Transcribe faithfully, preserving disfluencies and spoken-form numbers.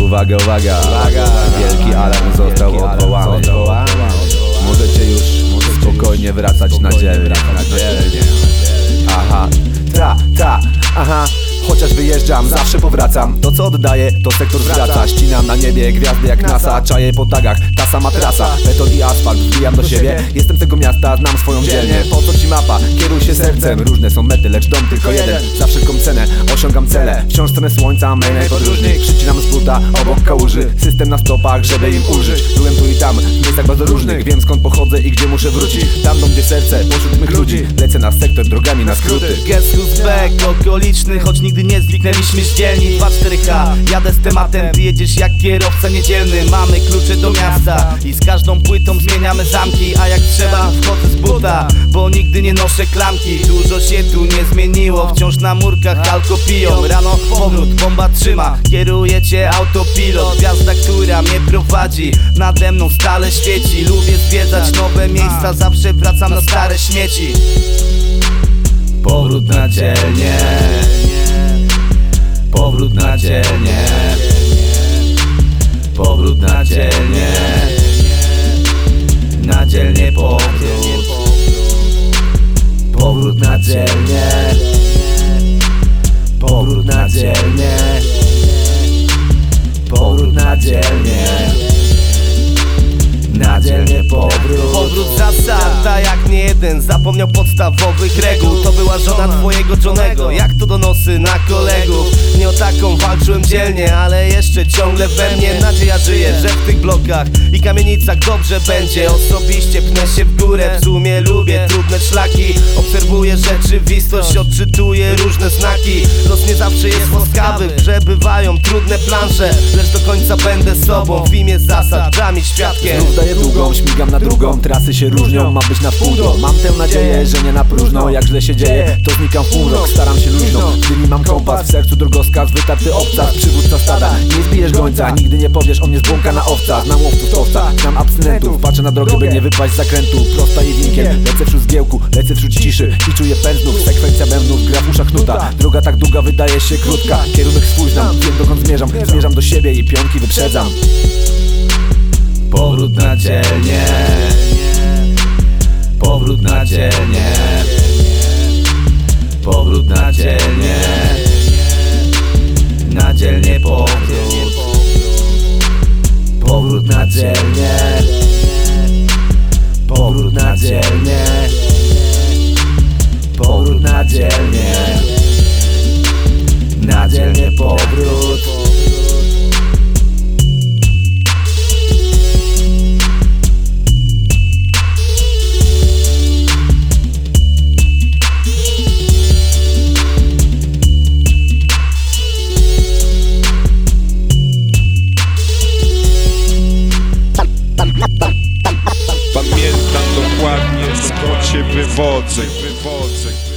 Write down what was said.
Uwaga, uwaga, wielki alarm został odwołany. Możecie już spokojnie wracać na dzielnię. Aha, ta, ta, aha. Chociaż wyjeżdżam, zawsze powracam. To co oddaję, to sektor zwraca. Ścinam na niebie gwiazdy jak NASA. Czaję po tagach, ta sama trasa. Beton i asfalt, wbijam do siebie. Jestem z tego miasta, znam swoją dzielnię. Po co ci mapa? Kieruj się sercem. Różne są mety, lecz dom tylko jeden. Za wszelką cenę osiągam cele. Wciąż stronę słońca, mej podróżnik. Przycinam z buta, obok kałuży. System na stopach, żeby im użyć. Byłem tu i tam, w miejscach bardzo różnych. Wiem skąd pochodzę i gdzie muszę wrócić. Tam dom, gdzie serce, pośród mych ludzi. Lecę na sektor, drogami na skróty. Guess who's back, okoliczny, choć nigdy nie zniknęliśmy z dzielni. Dwa cztery H, jadę z tematem, ty jedziesz jak kierowca niedzielny. Mamy klucze do miasta i z każdą płytą zmieniamy zamki. A jak trzeba, wchodzę z buta, bo nigdy nie noszę klamki. Dużo się tu nie zmieniło, wciąż na murkach alko piją. Rano powrót, bomba trzyma, kieruje cię autopilot. Gwiazda, która mnie prowadzi, nade mną stale świeci. Lubię zwiedzać nowe miejsca, zawsze wracam na stare śmieci. Powrót na dzielnię, powrót na dzielnię, powrót na dzielnię, na dzielnię powrót, powrót na dzielnię, powrót na dzielnię, powrót na dzielnię, na dzielnię powrót. Powrót zasad, tak jak nie jeden zapomniał podstawowych reguł. To była żona twojego Johnego, jak to donosy na kolegów. Nie o taką walczyłem dzielnie, ale jeszcze ciągle we mnie nadzieja żyje, że w tych blokach i kamienicach dobrze będzie. Osobiście pnę się w górę, w sumie lubię trudne szlaki. Obserwuję rzeczywistość, odczytuję różne znaki. Los nie zawsze jest łaskawy, przebywają trudne plansze, lecz do końca będę sobą w imię zasad, dam świadkiem. Znów daję długą, śmigam na drugą. Trasy się różnią, ma być na pół do. Mam tę nadzieję, że nie na próżno. Jak źle się dzieje, to znikam w półrok. Staram się luźno, gdy nie mam kompas. W sercu drogowskaz, wytarty obcas. Przywódca stada, nie zbijesz gońca. Nigdy nie powiesz, on jest błąka na owca. Znam łowców owca, znam abstynentów. Patrzę na drogę, by nie wypaść z zakrętu. Prosta i winkiel, lecę wśród zgiełku, lecę wśród ciszy i czuję pędznów. Sekwencja bębnów, gra w uszach nuta. Droga tak długa, wydaje się krótka. Kierunek swój znam, wiem dokąd zmierzam. Zmierzam do siebie i pionki wyprzedzam. Powrót na dzielnię, powrót na dzielnię, powrót na dzielnię, na dzielnię powrót, powrót na dzielnię, powrót na dzielnię, powrót na dzielnię, na dzielnię powrót. Pamiętam dokładnie, skąd się wywodzę.